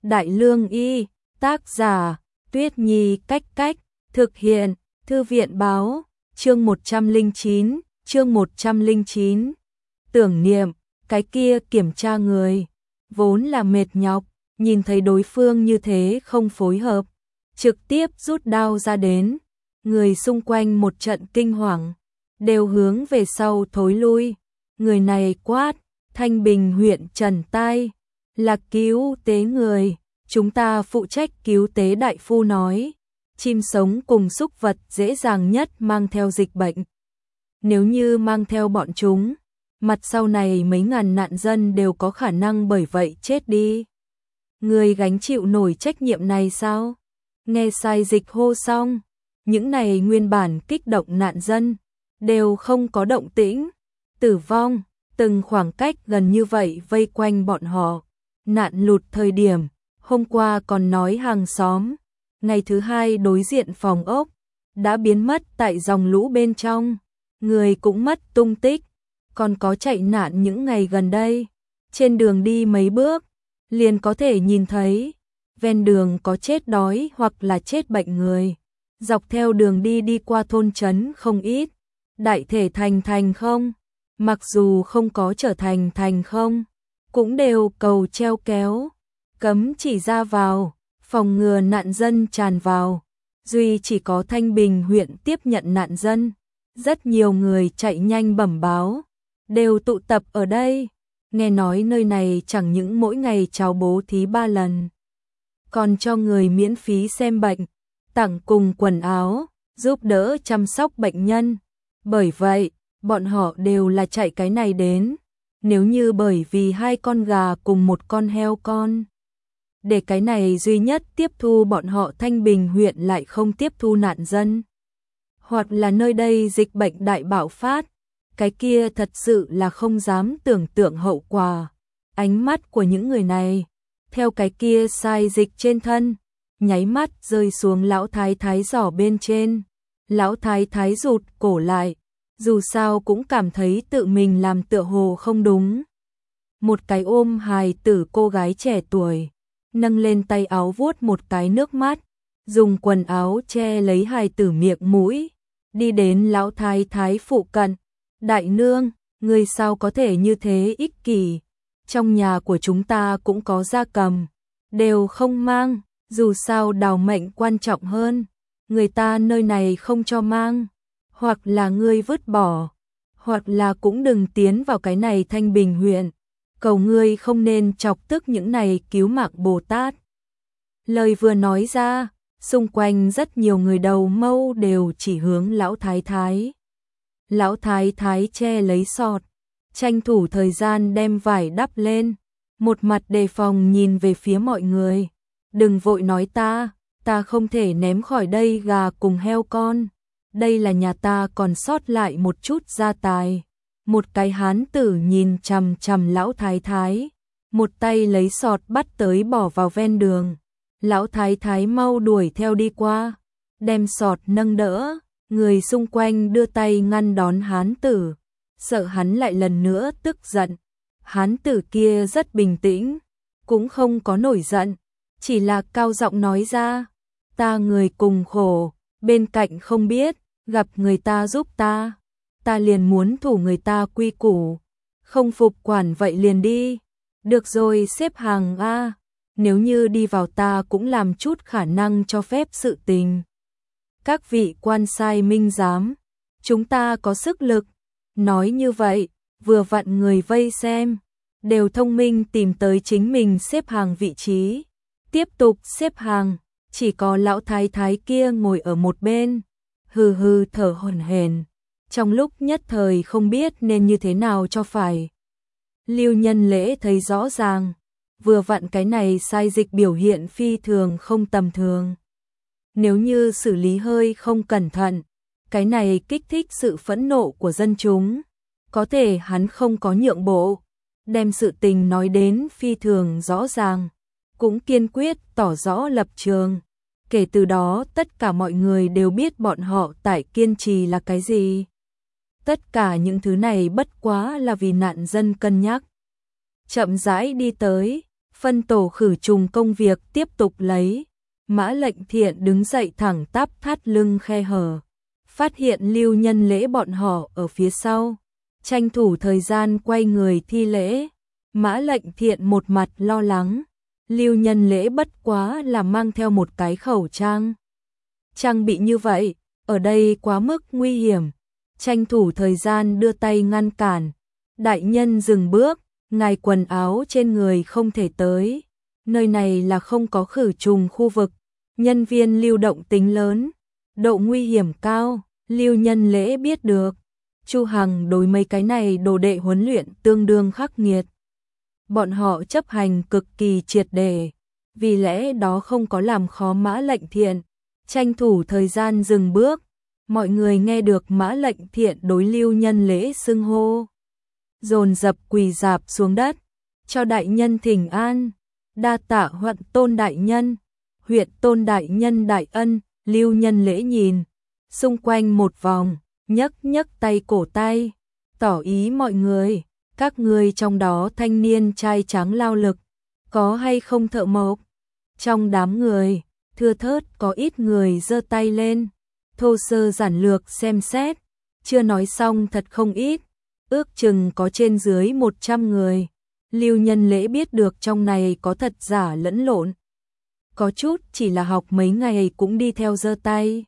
Đại Lương Y, tác giả, Tuyết Nhi Cách, thực hiện, Thư viện báo, chương 109, tưởng niệm, cái kia kiểm tra người, vốn là mệt nhọc, nhìn thấy đối phương như thế không phối hợp, trực tiếp rút đao ra đến, người xung quanh một trận kinh hoàng, đều hướng về sau thối lui, người này quát, Thanh Bình huyện Trần Tai, là cứu tế người, chúng ta phụ trách cứu tế. Đại phu nói, chim sống cùng súc vật dễ dàng nhất mang theo dịch bệnh. Nếu như mang theo bọn chúng, mặt sau này mấy ngàn nạn dân đều có khả năng bởi vậy chết đi. Người gánh chịu nổi trách nhiệm này sao? Nghe sai dịch hô xong, những này nguyên bản kích động nạn dân, đều không có động tĩnh, tử vong, từng khoảng cách gần như vậy vây quanh bọn họ. Nạn lụt thời điểm, hôm qua còn nói hàng xóm, ngày thứ hai đối diện phòng ốc, đã biến mất tại dòng lũ bên trong, người cũng mất tung tích, còn có chạy nạn những ngày gần đây, trên đường đi mấy bước, liền có thể nhìn thấy, ven đường có chết đói hoặc là chết bệnh người, dọc theo đường đi qua thôn trấn không ít, đại thể thành không, mặc dù không có trở thành không, cũng đều cầu treo kéo, cấm chỉ ra vào, phòng ngừa nạn dân tràn vào, duy chỉ có Thanh Bình huyện tiếp nhận nạn dân, rất nhiều người chạy nhanh bẩm báo, đều tụ tập ở đây, nghe nói nơi này chẳng những mỗi ngày cháo bố thí 3 lần, còn cho người miễn phí xem bệnh, tặng cùng quần áo, giúp đỡ chăm sóc bệnh nhân, bởi vậy, bọn họ đều là chạy cái này đến, nếu như bởi vì 2 con gà cùng 1 con heo con. Để cái này duy nhất tiếp thu bọn họ, Thanh Bình huyện lại không tiếp thu nạn dân. Hoặc là nơi đây dịch bệnh đại bạo phát, cái kia thật sự là không dám tưởng tượng hậu quả. Ánh mắt của những người này, theo cái kia sai dịch trên thân, nháy mắt rơi xuống lão thái thái giỏ bên trên. Lão thái thái rụt cổ lại, dù sao cũng cảm thấy tự mình làm tựa hồ không đúng. Một cái ôm hài tử cô gái trẻ tuổi, nâng lên tay áo vuốt một cái nước mắt, dùng quần áo che lấy hài tử miệng mũi, đi đến lão thái thái phụ cận. Đại nương, người sao có thể như thế ích kỷ, trong nhà của chúng ta cũng có gia cầm, đều không mang, dù sao đào mệnh quan trọng hơn, người ta nơi này không cho mang, hoặc là ngươi vứt bỏ, hoặc là cũng đừng tiến vào cái này Thanh Bình huyện, cầu ngươi không nên chọc tức những này cứu mạng Bồ Tát. Lời vừa nói ra, xung quanh rất nhiều người đầu mâu đều chỉ hướng lão thái thái. Lão thái thái che lấy sọt, tranh thủ thời gian đem vải đắp lên, một mặt đề phòng nhìn về phía mọi người. Đừng vội nói ta không thể ném khỏi đây gà cùng heo con. Đây là nhà ta còn sót lại một chút gia tài. Một cái hán tử nhìn chằm chằm lão thái thái, một tay lấy sọt bắt tới bỏ vào ven đường. Lão thái thái mau đuổi theo đi qua, đem sọt nâng đỡ, người xung quanh đưa tay ngăn đón hán tử, sợ hắn lại lần nữa tức giận. Hán tử kia rất bình tĩnh, cũng không có nổi giận, chỉ là cao giọng nói ra, ta người cùng khổ, bên cạnh không biết, gặp người ta giúp ta liền muốn thủ người ta quy củ, không phục quản vậy liền đi. Được rồi, xếp hàng a, nếu như đi vào ta cũng làm chút khả năng cho phép sự tình. Các vị quan sai minh giám, chúng ta có sức lực. Nói như vậy, vừa vặn người vây xem, đều thông minh tìm tới chính mình xếp hàng vị trí. Tiếp tục xếp hàng, chỉ có lão thái thái kia ngồi ở một bên, hừ thở hổn hển, trong lúc nhất thời không biết nên như thế nào cho phải. Lưu Nhân Lễ thấy rõ ràng, vừa vặn cái này sai dịch biểu hiện phi thường không tầm thường. Nếu như xử lý hơi không cẩn thận, cái này kích thích sự phẫn nộ của dân chúng, có thể hắn không có nhượng bộ, đem sự tình nói đến phi thường rõ ràng, cũng kiên quyết tỏ rõ lập trường. Kể từ đó tất cả mọi người đều biết bọn họ tại kiên trì là cái gì. Tất cả những thứ này bất quá là vì nạn dân cân nhắc. Chậm rãi đi tới, Phân tổ khử trùng công việc tiếp tục lấy. Mã Lệnh Thiện đứng dậy thẳng tắp thắt lưng khe hở. Phát hiện Lưu Nhân Lễ bọn họ ở phía sau. Tranh thủ thời gian quay người thi lễ. Mã Lệnh Thiện một mặt lo lắng. Lưu Nhân Lễ bất quá là mang theo một cái khẩu trang. Trang bị như vậy, ở đây quá mức nguy hiểm. Tranh thủ thời gian đưa tay ngăn cản. Đại nhân dừng bước, ngài quần áo trên người không thể tới. Nơi này là không có khử trùng khu vực. Nhân viên lưu động tính lớn. Độ nguy hiểm cao, Lưu Nhân Lễ biết được. Chu Hằng đối mấy cái này đồ đệ huấn luyện tương đương khắc nghiệt. Bọn họ chấp hành cực kỳ triệt để, vì lẽ đó không có làm khó Mã Lệnh Thiện. Tranh thủ thời gian dừng bước, mọi người nghe được Mã Lệnh Thiện đối Lưu Nhân Lễ xưng hô. Dồn dập quỳ rạp xuống đất, cho đại nhân thỉnh an, đa tạ Huận Tôn đại nhân, Huyện Tôn đại nhân đại ân. Lưu Nhân Lễ nhìn xung quanh một vòng, nhấc nhấc tay cổ tay, tỏ ý mọi người, các ngươi trong đó thanh niên trai tráng lao lực, có hay không thợ mộc? Trong đám người, thưa thớt có ít người giơ tay lên, thô sơ giản lược xem xét, chưa nói xong thật không ít, ước chừng có trên dưới 100 người. Lưu Nhân Lễ biết được trong này có thật giả lẫn lộn. Có chút chỉ là học mấy ngày cũng đi theo giơ tay.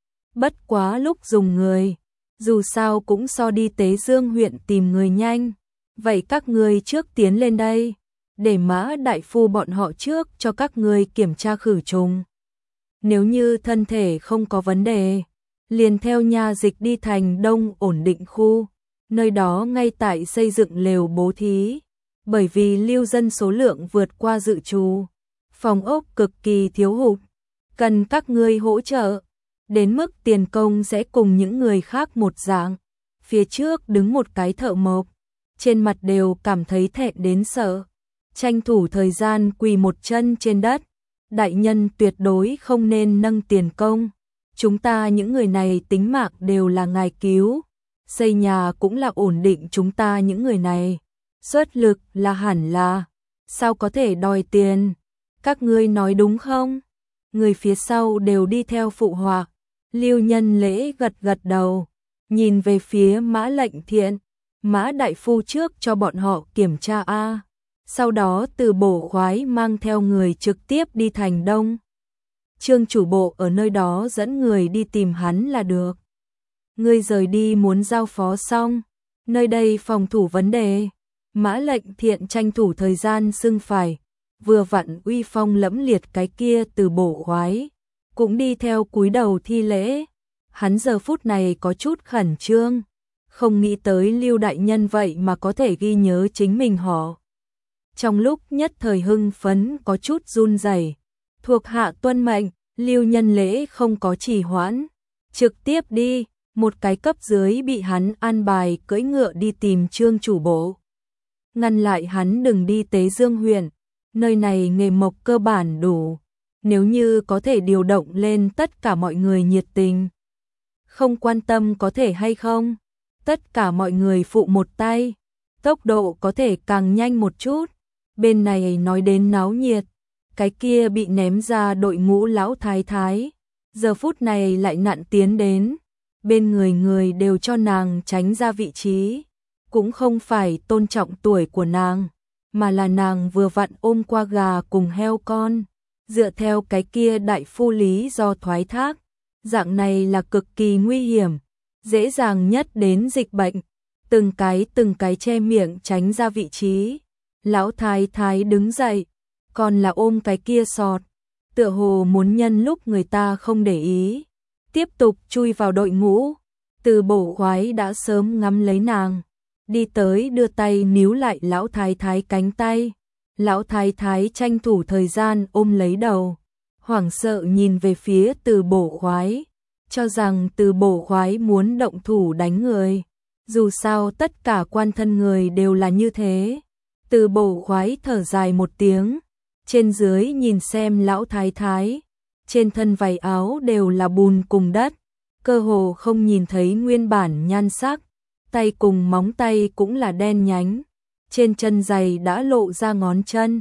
Bất quá lúc dùng người, dù sao cũng so đi Tế Dương huyện tìm người nhanh. Vậy các ngươi trước tiến lên đây, để Mã đại phu bọn họ trước cho các ngươi kiểm tra khử trùng. Nếu như thân thể không có vấn đề, liền theo nha dịch đi thành Đông ổn định khu, nơi đó ngay tại xây dựng lều bố thí, bởi vì lưu dân số lượng vượt qua dự trù, phòng ốc cực kỳ thiếu hụt, cần các ngươi hỗ trợ, đến mức tiền công sẽ cùng những người khác một dạng. Phía trước đứng một cái thợ mộc, trên mặt đều cảm thấy thẹn đến sợ, tranh thủ thời gian quỳ một chân trên đất. Đại nhân tuyệt đối không nên nâng tiền công, chúng ta những người này tính mạng đều là ngài cứu, xây nhà cũng là ổn định chúng ta những người này, xuất lực là hẳn là, sao có thể đòi tiền, các ngươi nói đúng không? Người phía sau đều đi theo phụ họa. Lưu Nhân Lễ gật gật đầu, nhìn về phía Mã Lệnh Thiện, Mã đại phu trước cho bọn họ kiểm tra a. Sau đó Từ Bổ Khoái mang theo người trực tiếp đi thành Đông. Trương chủ bộ ở nơi đó dẫn người đi tìm hắn là được. Ngươi rời đi muốn giao phó xong, nơi đây phòng thủ vấn đề. Mã Lệnh Thiện tranh thủ thời gian xưng phải, vừa vặn uy phong lẫm liệt cái kia Từ Bổ Khoái, cũng đi theo cúi đầu thi lễ. Hắn giờ phút này có chút khẩn trương, không nghĩ tới Lưu đại nhân vậy mà có thể ghi nhớ chính mình họ. Trong lúc nhất thời hưng phấn có chút run rẩy, thuộc hạ tuân mệnh. Lưu Nhân Lễ không có trì hoãn, trực tiếp đi, một cái cấp dưới bị hắn an bài cưỡi ngựa đi tìm Trương chủ bộ. Ngăn lại hắn đừng đi Tế Dương huyện, nơi này nghề mộc cơ bản đủ, nếu như có thể điều động lên tất cả mọi người nhiệt tình. Không quan tâm có thể hay không, tất cả mọi người phụ một tay, tốc độ có thể càng nhanh một chút. Bên này nói đến náo nhiệt, cái kia bị ném ra đội ngũ lão thái thái, giờ phút này lại nặn tiến đến, bên người người đều cho nàng tránh ra vị trí, cũng không phải tôn trọng tuổi của nàng, mà là nàng vừa vặn ôm qua gà cùng heo con, dựa theo cái kia đại phu lý do thoái thác, dạng này là cực kỳ nguy hiểm, dễ dàng nhất đến dịch bệnh, từng cái che miệng tránh ra vị trí. Lão thái thái đứng dậy, còn là ôm cái kia sọt, tựa hồ muốn nhân lúc người ta không để ý, tiếp tục chui vào đội ngũ. Từ Bổ Khoái đã sớm ngắm lấy nàng, đi tới đưa tay níu lại lão thái thái cánh tay. Lão thái thái tranh thủ thời gian ôm lấy đầu, hoảng sợ nhìn về phía Từ Bổ Khoái, cho rằng Từ Bổ Khoái muốn động thủ đánh người. Dù sao tất cả quan thân người đều là như thế. Từ Bổ Khoái thở dài một tiếng, trên dưới nhìn xem lão thái thái, trên thân váy áo đều là bùn cùng đất, cơ hồ không nhìn thấy nguyên bản nhan sắc, tay cùng móng tay cũng là đen nhánh, trên chân giày đã lộ ra ngón chân,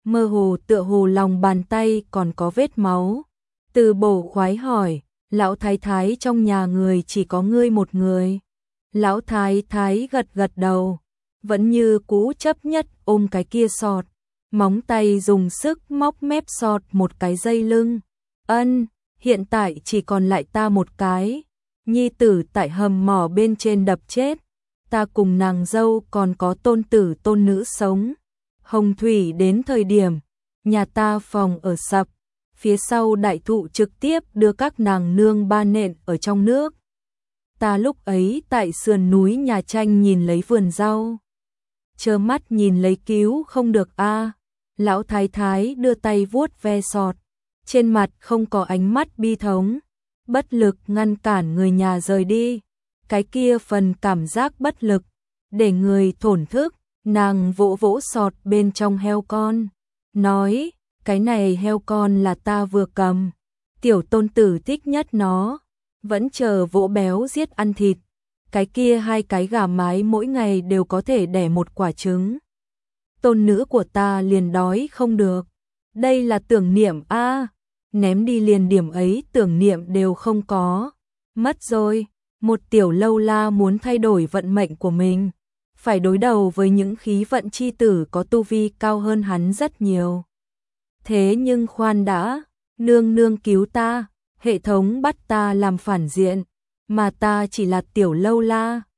mơ hồ tựa hồ lòng bàn tay còn có vết máu. Từ Bổ khoái hỏi, lão thái thái trong nhà người chỉ có ngươi một người. Lão thái thái gật gật đầu, vẫn như cũ chấp nhất ôm cái kia sọt, móng tay dùng sức móc mép sọt một cái dây lưng. Ân, hiện tại chỉ còn lại ta một cái. Nhi tử tại hầm mỏ bên trên đập chết, ta cùng nàng dâu còn có tôn tử tôn nữ sống. Hồng thủy đến thời điểm, nhà ta phòng ở sập, phía sau đại thụ trực tiếp đưa các nàng nương ba nện ở trong nước. Ta lúc ấy tại sườn núi nhà tranh nhìn lấy vườn rau, trơ mắt nhìn lấy cứu không được a. Lão thái thái đưa tay vuốt ve sọt, trên mặt không có ánh mắt bi thống, bất lực ngăn cản người nhà rời đi. Cái kia phần cảm giác bất lực, để người thổn thức, nàng vỗ vỗ sọt bên trong heo con, nói, cái này heo con là ta vừa cầm, tiểu tôn tử thích nhất nó, vẫn chờ vỗ béo giết ăn thịt. Cái kia 2 cái gà mái mỗi ngày đều có thể đẻ 1 quả trứng. Tôn nữ của ta liền đói không được. Đây là tưởng niệm a, ném đi liền điểm ấy tưởng niệm đều không có. Mất rồi, một tiểu lâu la muốn thay đổi vận mệnh của mình, phải đối đầu với những khí vận chi tử có tu vi cao hơn hắn rất nhiều. Thế nhưng khoan đã, nương nương cứu ta, hệ thống bắt ta làm phản diện, mà ta chỉ là tiểu lâu la.